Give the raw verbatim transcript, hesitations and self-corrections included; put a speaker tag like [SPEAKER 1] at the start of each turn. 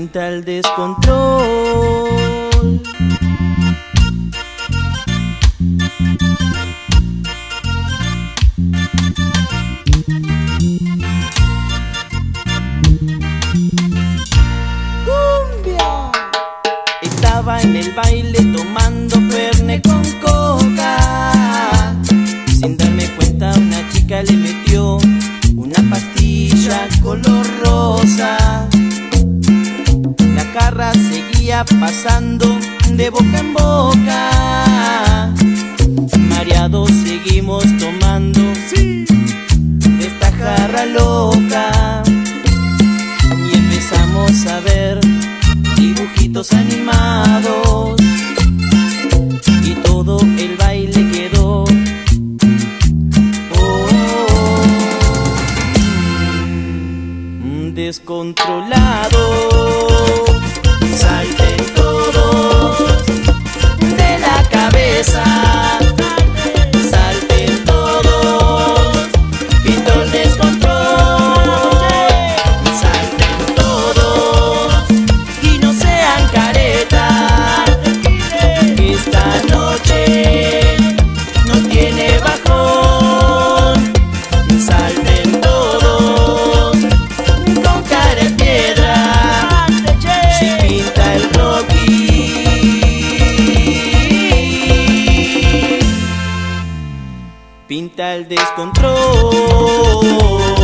[SPEAKER 1] pinta el descontrol.
[SPEAKER 2] ¡Cumbia!
[SPEAKER 1] Estaba en el baile tomando Fernet con coca. Sin darme cuenta una chica le metió una pastilla color rosa. La jarra seguía pasando de boca en boca. Mareados seguimos tomando
[SPEAKER 2] ¡Sí!
[SPEAKER 1] esta jarra loca. Y empezamos a ver dibujitos animados. Y todo el baile quedó descontrolado. Salten todos de la cabeza, salten todos, pintó el descontrol. Salten todos y no sean caretas, que esta noche no tiene bajón. Salten todos con cara de piedra, si pinta el Rocky. Pinta el descontrol.